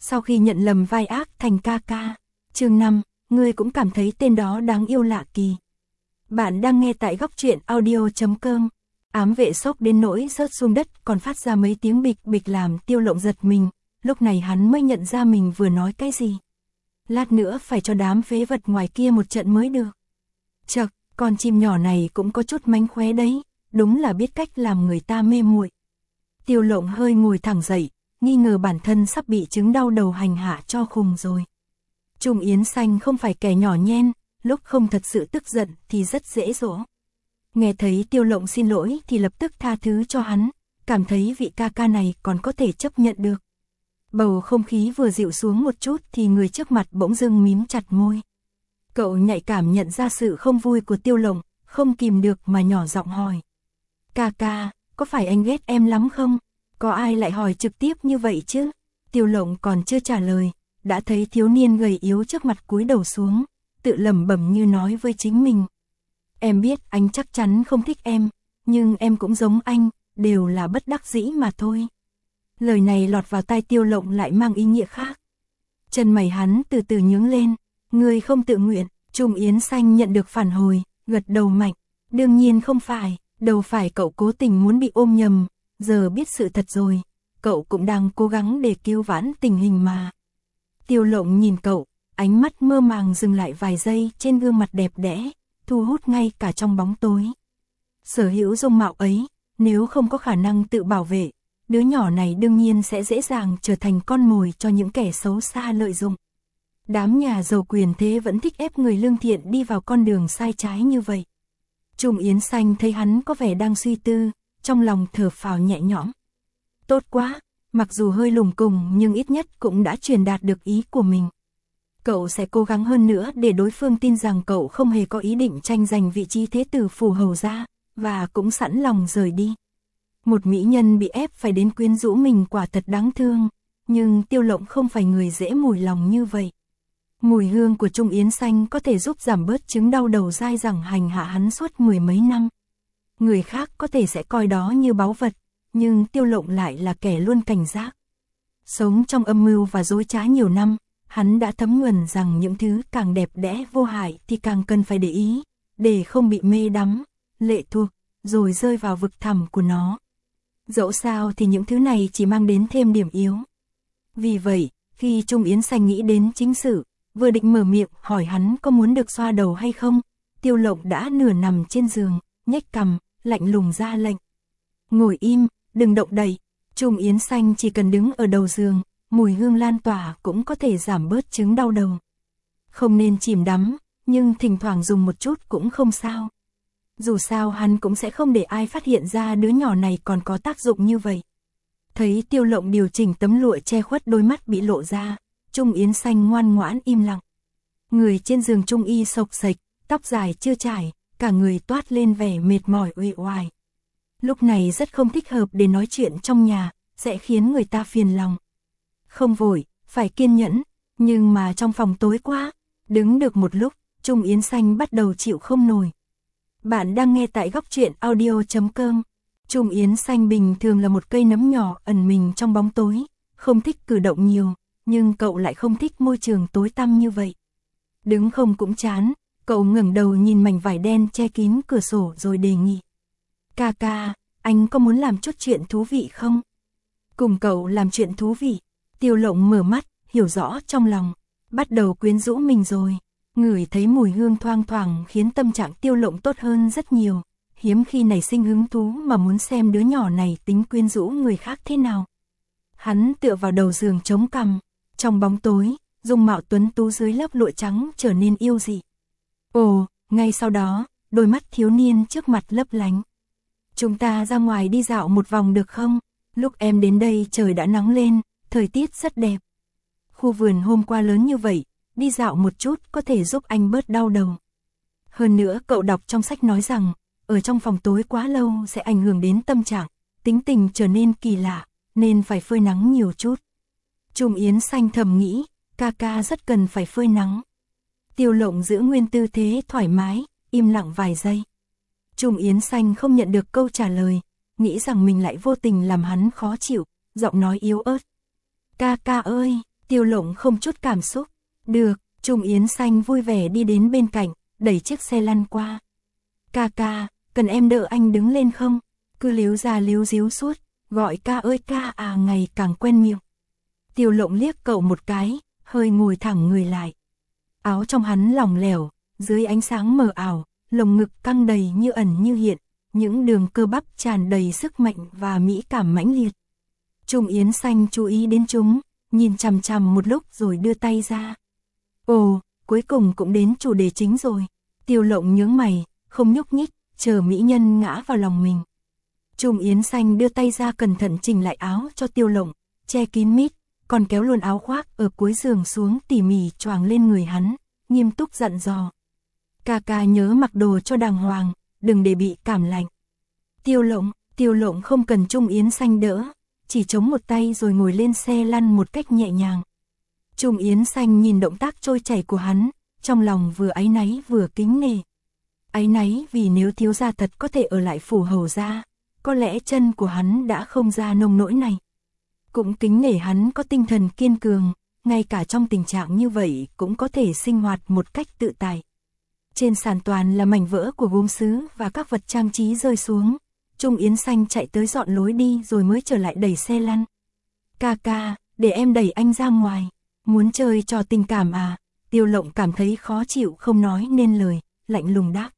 sau khi nhận lầm vai ác thành ca ca. Chương 5, ngươi cũng cảm thấy tên đó đáng yêu lạ kỳ. Bạn đang nghe tại góc truyện audio.com. Ám vệ sốc đến nỗi rớt xuống đất còn phát ra mấy tiếng bịch bịch làm Tiêu Lộng giật mình, lúc này hắn mới nhận ra mình vừa nói cái gì. Lát nữa phải cho đám phế vật ngoài kia một trận mới được. Chậc, con chim nhỏ này cũng có chút mánh khóe đấy, đúng là biết cách làm người ta mê muội. Tiêu Lộng hơi ngồi thẳng dậy, nghi ngờ bản thân sắp bị chứng đau đầu hành hạ cho khùng rồi. Trung Yến Xanh không phải kẻ nhỏ nhen, lúc không thật sự tức giận thì rất dễ dỗ. Nghe thấy Tiêu Lộng xin lỗi thì lập tức tha thứ cho hắn, cảm thấy vị ca ca này còn có thể chấp nhận được. Bầu không khí vừa dịu xuống một chút thì người trước mặt bỗng dưng mím chặt môi. Cậu nhạy cảm nhận ra sự không vui của Tiêu Lộng, không kìm được mà nhỏ giọng hỏi. Ca ca, có phải anh ghét em lắm không? Có ai lại hỏi trực tiếp như vậy chứ? Tiêu Lộng còn chưa trả lời, đã thấy thiếu niên gầy yếu trước mặt cúi đầu xuống, tự lẩm bẩm như nói với chính mình. Em biết anh chắc chắn không thích em, nhưng em cũng giống anh, đều là bất đắc dĩ mà thôi. Lời này lọt vào tai Tiêu Lộng lại mang ý nghĩa khác. Chân mày hắn từ từ nhướng lên, người không tự nguyện. Trung Yến Xanh nhận được phản hồi, gật đầu mạnh. Đương nhiên không phải, đâu phải cậu cố tình muốn bị ôm nhầm, giờ biết sự thật rồi, cậu cũng đang cố gắng để cứu vãn tình hình mà. Tiêu Lộng nhìn cậu, ánh mắt mơ màng dừng lại vài giây trên gương mặt đẹp đẽ, thu hút ngay cả trong bóng tối. Sở hữu dung mạo ấy, nếu không có khả năng tự bảo vệ, đứa nhỏ này đương nhiên sẽ dễ dàng trở thành con mồi cho những kẻ xấu xa lợi dụng. Đám nhà giàu quyền thế vẫn thích ép người lương thiện đi vào con đường sai trái như vậy. Trung Yến Xanh thấy hắn có vẻ đang suy tư, trong lòng thở phào nhẹ nhõm. Tốt quá, mặc dù hơi lùng cùng nhưng ít nhất cũng đã truyền đạt được ý của mình. Cậu sẽ cố gắng hơn nữa để đối phương tin rằng cậu không hề có ý định tranh giành vị trí thế tử phủ hầu gia, và cũng sẵn lòng rời đi. Một mỹ nhân bị ép phải đến quyến rũ mình quả thật đáng thương, nhưng Tiêu Lộng không phải người dễ mùi lòng như vậy. Mùi hương của Trung Yến Xanh có thể giúp giảm bớt chứng đau đầu dai dẳng hành hạ hắn suốt mười mấy năm. Người khác có thể sẽ coi đó như báu vật, nhưng Tiêu Lộng lại là kẻ luôn cảnh giác. Sống trong âm mưu và dối trá nhiều năm, hắn đã thấm nhuần rằng những thứ càng đẹp đẽ vô hại thì càng cần phải để ý, để không bị mê đắm, lệ thuộc, rồi rơi vào vực thẳm của nó. Dẫu sao thì những thứ này chỉ mang đến thêm điểm yếu. Vì vậy, khi Trung Yến Xanh nghĩ đến chính sự, vừa định mở miệng hỏi hắn có muốn được xoa đầu hay không, Tiêu Lộng đã nửa nằm trên giường, nhếch cằm, lạnh lùng ra lệnh. Ngồi im, đừng động đậy. Trung Yến Xanh chỉ cần đứng ở đầu giường, mùi hương lan tỏa cũng có thể giảm bớt chứng đau đầu. Không nên chìm đắm, nhưng thỉnh thoảng dùng một chút cũng không sao. Dù sao hắn cũng sẽ không để ai phát hiện ra đứa nhỏ này còn có tác dụng như vậy. Thấy Tiêu Lộng điều chỉnh tấm lụa che khuất đôi mắt bị lộ ra, Trung Yến Xanh ngoan ngoãn im lặng. Người trên giường Trung y xộc xệch, tóc dài chưa trải, cả người toát lên vẻ mệt mỏi uể oải. Lúc này rất không thích hợp để nói chuyện trong nhà, sẽ khiến người ta phiền lòng. Không vội, phải kiên nhẫn, nhưng mà trong phòng tối quá, đứng được một lúc, Trung Yến Xanh bắt đầu chịu không nổi. Bạn đang nghe tại góc truyện audio.com. Trung Yến Xanh bình thường là một cây nấm nhỏ ẩn mình trong bóng tối, không thích cử động nhiều, nhưng cậu lại không thích môi trường tối tăm như vậy. Đứng không cũng chán, cậu ngẩng đầu nhìn mảnh vải đen che kín cửa sổ rồi đề nghị. Ca ca, anh có muốn làm chút chuyện thú vị không? Cùng cậu làm chuyện thú vị. Tiêu Lộng mở mắt, hiểu rõ trong lòng, bắt đầu quyến rũ mình rồi. Ngửi thấy mùi hương thoang thoảng khiến tâm trạng Tiêu Lộng tốt hơn rất nhiều. Hiếm khi nảy sinh hứng thú mà muốn xem đứa nhỏ này tính quyến rũ người khác thế nào. Hắn tựa vào đầu giường chống cằm, trong bóng tối, dung mạo tuấn tú dưới lớp lụa trắng trở nên yêu dị. Ồ, ngay sau đó, đôi mắt thiếu niên trước mặt lấp lánh. Chúng ta ra ngoài đi dạo một vòng được không? Lúc em đến đây trời đã nóng lên, thời tiết rất đẹp. Khu vườn hôm qua lớn như vậy, đi dạo một chút có thể giúp anh bớt đau đầu. Hơn nữa cậu đọc trong sách nói rằng, ở trong phòng tối quá lâu sẽ ảnh hưởng đến tâm trạng, tính tình trở nên kỳ lạ, nên phải phơi nắng nhiều chút. Trung Yến Xanh thầm nghĩ, ca ca rất cần phải phơi nắng. Tiêu Lộng giữ nguyên tư thế thoải mái, im lặng vài giây. Trung Yến Xanh không nhận được câu trả lời, nghĩ rằng mình lại vô tình làm hắn khó chịu, giọng nói yếu ớt. Ca ca ơi, Tiêu Lộng không chút cảm xúc. Được, Trung Yến Xanh vui vẻ đi đến bên cạnh, đẩy chiếc xe lăn qua. Ca ca, cần em đỡ anh đứng lên không? Cứ líu ra líu díu suốt, gọi ca ơi ca à ngày càng quen miệng. Tiêu Lộng liếc cậu một cái, hơi ngồi thẳng người lại. Áo trong hắn lỏng lẻo, dưới ánh sáng mờ ảo, lồng ngực căng đầy như ẩn như hiện, những đường cơ bắp tràn đầy sức mạnh và mỹ cảm mãnh liệt. Trung Yến Xanh chú ý đến chúng, nhìn chằm chằm một lúc rồi đưa tay ra. Ồ, cuối cùng cũng đến chủ đề chính rồi. Tiêu Lộng nhướng mày, không nhúc nhích, chờ mỹ nhân ngã vào lòng mình. Trung Yến Xanh đưa tay ra cẩn thận chỉnh lại áo cho Tiêu Lộng, che kín mít, còn kéo luôn áo khoác ở cuối giường xuống tỉ mỉ choàng lên người hắn, nghiêm túc dặn dò. Ca ca nhớ mặc đồ cho đàng hoàng, đừng để bị cảm lạnh. Tiêu Lộng không cần Trung Yến Xanh đỡ, chỉ chống một tay rồi ngồi lên xe lăn một cách nhẹ nhàng. Trung Yến Xanh nhìn động tác trôi chảy của hắn, trong lòng vừa áy náy vừa kính nể. Áy náy vì nếu thiếu gia thật có thể ở lại phủ hầu gia, có lẽ chân của hắn đã không ra nông nỗi này. Cũng kính nể hắn có tinh thần kiên cường, ngay cả trong tình trạng như vậy cũng có thể sinh hoạt một cách tự tại. Trên sàn toàn là mảnh vỡ của gốm sứ và các vật trang trí rơi xuống. Trung Yến Xanh chạy tới dọn lối đi rồi mới trở lại đẩy xe lăn. Ca ca, để em đẩy anh ra ngoài. Muốn chơi trò tình cảm à? Tiêu Lộng cảm thấy khó chịu không nói nên lời, lạnh lùng đáp.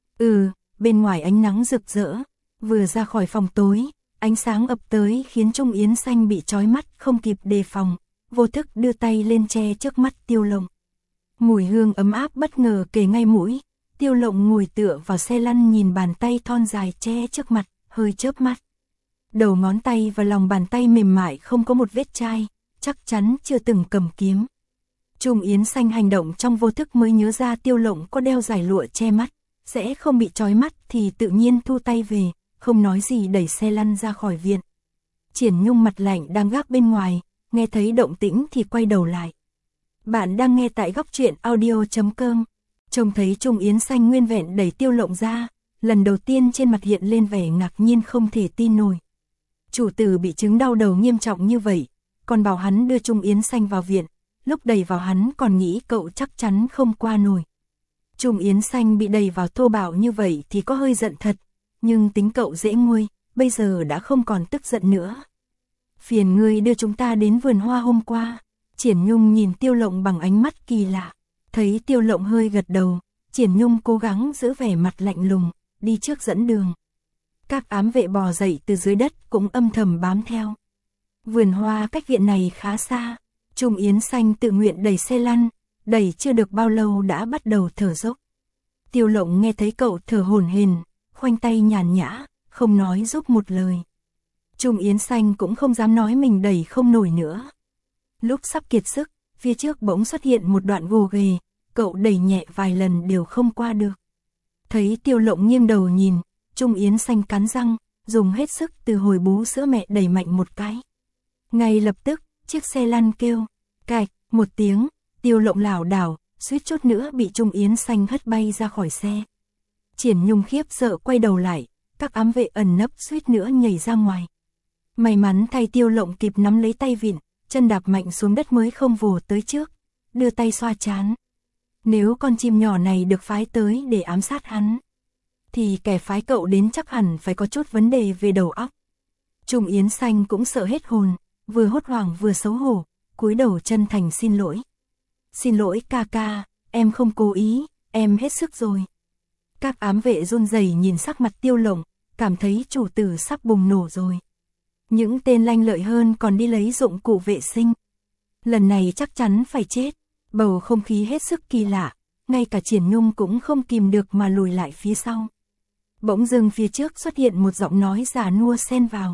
Bên ngoài ánh nắng rực rỡ. Vừa ra khỏi phòng tối, ánh sáng ập tới khiến Trung Yến Xanh bị chói mắt không kịp đề phòng, vô thức đưa tay lên che trước mắt Tiêu Lộng. Mùi hương ấm áp bất ngờ kề ngay mũi. Tiêu Lộng ngồi tựa vào xe lăn nhìn bàn tay thon dài che trước mặt, hơi chớp mắt. Đầu ngón tay và lòng bàn tay mềm mại không có một vết chai, chắc chắn chưa từng cầm kiếm. Trung Yến Xanh hành động trong vô thức mới nhớ ra Tiêu Lộng có đeo dải lụa che mắt, sẽ không bị chói mắt thì tự nhiên thu tay về, không nói gì đẩy xe lăn ra khỏi viện. Triển Nhung mặt lạnh đang gác bên ngoài, nghe thấy động tĩnh thì quay đầu lại. Bạn đang nghe tại Góc Truyện Audio.com. Trông thấy Trung Yến Xanh nguyên vẹn đẩy Tiêu Lộng ra, lần đầu tiên trên mặt hiện lên vẻ ngạc nhiên không thể tin nổi. Chủ tử bị chứng đau đầu nghiêm trọng như vậy, còn bảo hắn đưa Trung Yến Xanh vào viện, lúc đẩy vào hắn còn nghĩ cậu chắc chắn không qua nổi. Trung Yến Xanh bị đẩy vào thô bạo như vậy thì có hơi giận thật, nhưng tính cậu dễ nguôi, bây giờ đã không còn tức giận nữa. Phiền ngươi đưa chúng ta đến vườn hoa hôm qua. Triển Nhung nhìn Tiêu Lộng bằng ánh mắt kỳ lạ. Thấy Tiêu Lộng hơi gật đầu, Triển Nhung cố gắng giữ vẻ mặt lạnh lùng, đi trước dẫn đường. Các ám vệ bò dậy từ dưới đất cũng âm thầm bám theo. Vườn hoa cách viện này khá xa. Trung Yến Xanh tự nguyện đẩy xe lăn, đẩy chưa được bao lâu đã bắt đầu thở dốc. Tiêu Lộng nghe thấy cậu thở hổn hển, khoanh tay nhàn nhã, không nói giúp một lời. Trung Yến Xanh cũng không dám nói mình đẩy không nổi nữa. Lúc sắp kiệt sức, phía trước bỗng xuất hiện một đoạn gồ ghề, cậu đẩy nhẹ vài lần đều không qua được. Thấy Tiêu Lộng nghiêng đầu nhìn, Trung Yến Xanh cắn răng, dùng hết sức từ hồi bú sữa mẹ đẩy mạnh một cái. Ngay lập tức, chiếc xe lăn kêu, cạch, một tiếng, Tiêu Lộng lảo đảo, suýt chút nữa bị Trung Yến Xanh hất bay ra khỏi xe. Triển Nhung khiếp sợ quay đầu lại, các ám vệ ẩn nấp suýt nữa nhảy ra ngoài. May mắn thay Tiêu Lộng kịp nắm lấy tay vịn, chân đạp mạnh xuống đất mới không vồ tới trước, đưa tay xoa trán. Nếu con chim nhỏ này được phái tới để ám sát hắn, thì kẻ phái cậu đến chắc hẳn phải có chút vấn đề về đầu óc. Trung Yến Xanh cũng sợ hết hồn, vừa hốt hoảng vừa xấu hổ, cúi đầu chân thành xin lỗi. Xin lỗi ca ca, em không cố ý, em hết sức rồi. Các ám vệ run rẩy nhìn sắc mặt Tiêu Lộng, cảm thấy chủ tử sắp bùng nổ rồi. Những tên lanh lợi hơn còn đi lấy dụng cụ vệ sinh. Lần này chắc chắn phải chết. Bầu không khí hết sức kỳ lạ, ngay cả Triển Nhung cũng không kìm được mà lùi lại phía sau. Bỗng dưng phía trước xuất hiện một giọng nói già nua xen vào.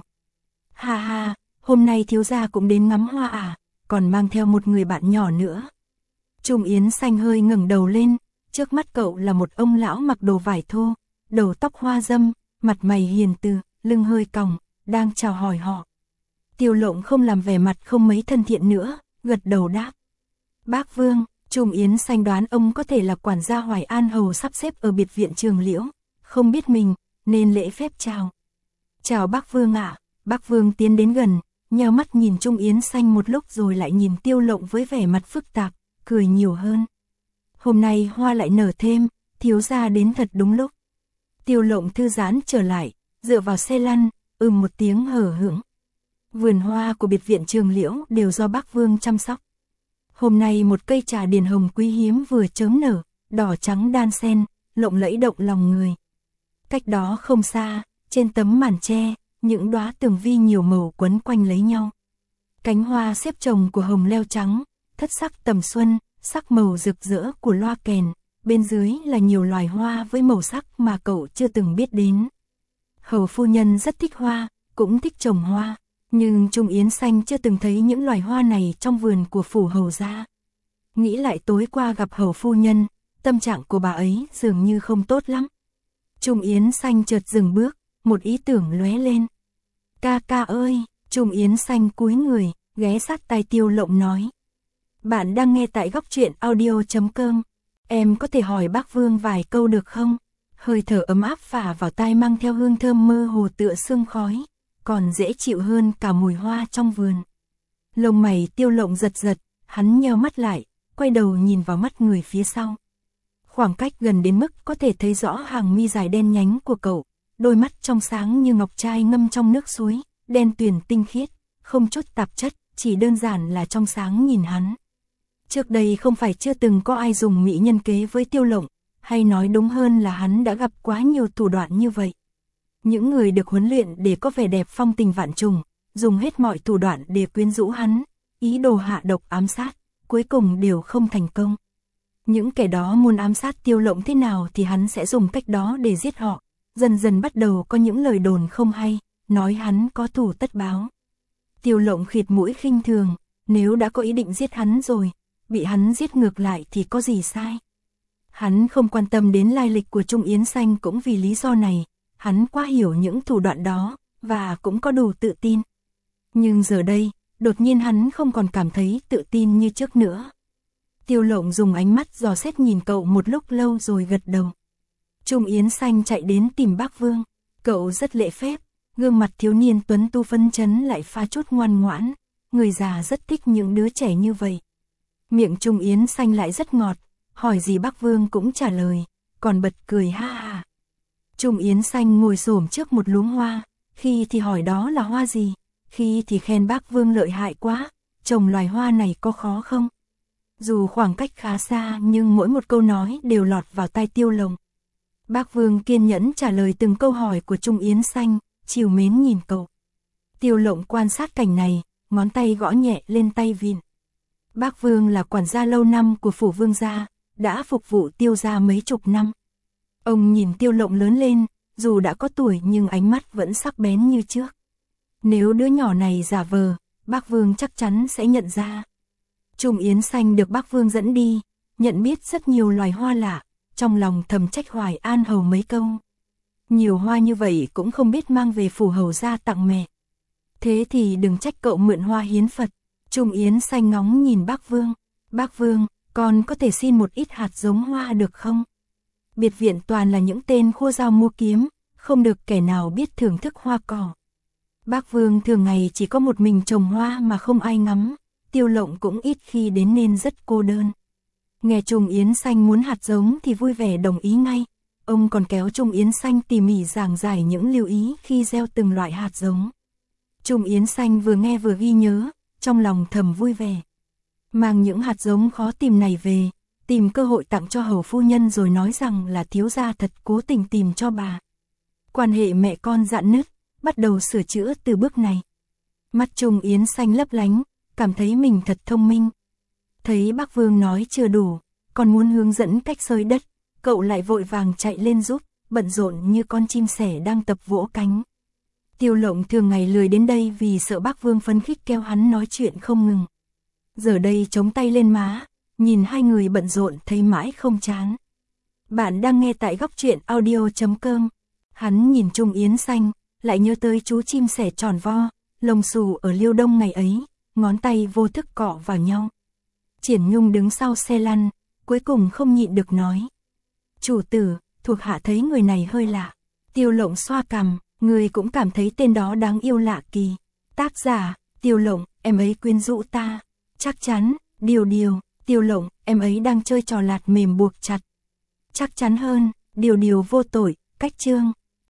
Ha ha, hôm nay thiếu gia cũng đến ngắm hoa à, còn mang theo một người bạn nhỏ nữa. Trung Yến Xanh hơi ngẩng đầu lên, trước mắt cậu là một ông lão mặc đồ vải thô, đầu tóc hoa râm, mặt mày hiền từ, lưng hơi còng, đang chào hỏi họ. Tiêu Lộng không làm vẻ mặt không mấy thân thiện nữa, gật đầu đáp. Bác Vương, Trung Yến Xanh đoán ông có thể là quản gia Hoài An Hầu sắp xếp ở biệt viện Trường Liễu, không biết mình, nên lễ phép chào. Chào bác Vương ạ. Bác Vương tiến đến gần, nheo mắt nhìn Trung Yến Xanh một lúc rồi lại nhìn Tiêu Lộng với vẻ mặt phức tạp, cười nhiều hơn. Hôm nay hoa lại nở thêm, thiếu gia đến thật đúng lúc. Tiêu Lộng thư giãn trở lại, dựa vào xe lăn, một tiếng hở hững. Vườn hoa của biệt viện Trường Liễu đều do bác Vương chăm sóc. Hôm nay một cây trà điền hồng quý hiếm vừa chớm nở, đỏ trắng đan xen, lộng lẫy động lòng người. Cách đó không xa, trên tấm màn tre, những đóa tường vi nhiều màu quấn quanh lấy nhau. Cánh hoa xếp chồng của hồng leo trắng, thất sắc tầm xuân, sắc màu rực rỡ của loa kèn, bên dưới là nhiều loài hoa với màu sắc mà cậu chưa từng biết đến. Hầu phu nhân rất thích hoa, cũng thích trồng hoa, nhưng Trung Yến Xanh chưa từng thấy những loài hoa này trong vườn của phủ hầu gia. Nghĩ lại tối qua gặp hầu phu nhân, tâm trạng của bà ấy dường như không tốt lắm. Trung Yến Xanh chợt dừng bước, một ý tưởng lóe lên. Ca ca ơi, Trung Yến Xanh cúi người, ghé sát tai Tiêu Lộng nói. Bạn đang nghe tại góc truyện audio.com. Em có thể hỏi bác Vương vài câu được không? Hơi thở ấm áp phả vào tai mang theo hương thơm mơ hồ tựa sương khói, còn dễ chịu hơn cả mùi hoa trong vườn. Lông mày Tiêu Lộng giật giật, hắn nheo mắt lại, quay đầu nhìn vào mắt người phía sau. Khoảng cách gần đến mức có thể thấy rõ hàng mi dài đen nhánh của cậu, đôi mắt trong sáng như ngọc trai ngâm trong nước suối, đen tuyền tinh khiết, không chút tạp chất, chỉ đơn giản là trong sáng nhìn hắn. Trước đây không phải chưa từng có ai dùng mỹ nhân kế với Tiêu Lộng, hay nói đúng hơn là hắn đã gặp quá nhiều thủ đoạn như vậy. Những người được huấn luyện để có vẻ đẹp phong tình vạn trùng, dùng hết mọi thủ đoạn để quyến rũ hắn, ý đồ hạ độc ám sát, cuối cùng đều không thành công. Những kẻ đó muốn ám sát Tiêu Lộng thế nào thì hắn sẽ dùng cách đó để giết họ. Dần dần bắt đầu có những lời đồn không hay, nói hắn có thù tất báo. Tiêu Lộng khịt mũi khinh thường, nếu đã có ý định giết hắn rồi, bị hắn giết ngược lại thì có gì sai. Hắn không quan tâm đến lai lịch của Trung Yến Xanh cũng vì lý do này, hắn quá hiểu những thủ đoạn đó, và cũng có đủ tự tin. Nhưng giờ đây, đột nhiên hắn không còn cảm thấy tự tin như trước nữa. Tiêu Lộng dùng ánh mắt dò xét nhìn cậu một lúc lâu rồi gật đầu. Trung Yến Xanh chạy đến tìm bác Vương, cậu rất lễ phép, gương mặt thiếu niên tuấn tu phấn chấn lại pha chút ngoan ngoãn, người già rất thích những đứa trẻ như vậy. Miệng Trung Yến Xanh lại rất ngọt, hỏi gì bác Vương cũng trả lời, còn bật cười ha ha. Trung Yến Xanh ngồi xổm trước một luống hoa, khi thì hỏi đó là hoa gì, khi thì khen bác Vương lợi hại quá, trồng loài hoa này có khó không? Dù khoảng cách khá xa nhưng mỗi một câu nói đều lọt vào tai Tiêu Lộng. Bác Vương kiên nhẫn trả lời từng câu hỏi của Trung Yến Xanh, trìu mến nhìn cậu. Tiêu Lộng quan sát cảnh này, ngón tay gõ nhẹ lên tay vịn. Bác Vương là quản gia lâu năm của phủ Vương gia, đã phục vụ Tiêu gia mấy chục năm. Ông nhìn Tiêu Lộng lớn lên, dù đã có tuổi nhưng ánh mắt vẫn sắc bén như trước. Nếu đứa nhỏ này giả vờ, bác Vương chắc chắn sẽ nhận ra. Trung Yến Xanh được bác Vương dẫn đi, nhận biết rất nhiều loài hoa lạ, trong lòng thầm trách Hoài An hầu mấy câu. Nhiều hoa như vậy cũng không biết mang về phủ hầu gia tặng mẹ. Thế thì đừng trách cậu mượn hoa hiến Phật. Trung Yến Xanh ngóng nhìn bác Vương. Bác Vương, con có thể xin một ít hạt giống hoa được không? Biệt viện toàn là những tên khua dao mua kiếm, không được kẻ nào biết thưởng thức hoa cỏ. Bác Vương thường ngày chỉ có một mình trồng hoa mà không ai ngắm, Tiêu Lộng cũng ít khi đến nên rất cô đơn. Nghe Trung Yến Xanh muốn hạt giống thì vui vẻ đồng ý ngay. Ông còn kéo Trung Yến Xanh tỉ mỉ giảng giải những lưu ý khi gieo từng loại hạt giống. Trung Yến Xanh vừa nghe vừa ghi nhớ, trong lòng thầm vui vẻ. Mang những hạt giống khó tìm này về, tìm cơ hội tặng cho hầu phu nhân rồi nói rằng là thiếu gia thật cố tình tìm cho bà. Quan hệ mẹ con rạn nứt, bắt đầu sửa chữa từ bước này. Mắt Trung Yến Xanh lấp lánh, cảm thấy mình thật thông minh. Thấy bác Vương nói chưa đủ, còn muốn hướng dẫn cách xới đất, cậu lại vội vàng chạy lên giúp, bận rộn như con chim sẻ đang tập vỗ cánh. Tiêu Lộng thường ngày lười đến đây vì sợ bác Vương phấn khích kêu hắn nói chuyện không ngừng. Giờ đây chống tay lên má, nhìn hai người bận rộn thấy mãi không chán. Bạn đang nghe tại góc truyện audio.com. Hắn nhìn Trung Yến Xanh, lại nhớ tới chú chim sẻ tròn vo, lông xù ở Liêu Đông ngày ấy, ngón tay vô thức cọ vào nhau. Triển Nhung đứng sau xe lăn, cuối cùng không nhịn được nói. Chủ tử, thuộc hạ thấy người này hơi lạ. Tiêu Lộng xoa cằm, người cũng cảm thấy tên đó đáng yêu lạ kỳ. Tác giả, Tiêu Lộng, em ấy quyến rũ ta. Chắc chắn, Điều, Tiêu Lộng, em ấy đang chơi trò lạt mềm buộc chặt. Chắc chắn hơn, Điều vô tội, cách Trương.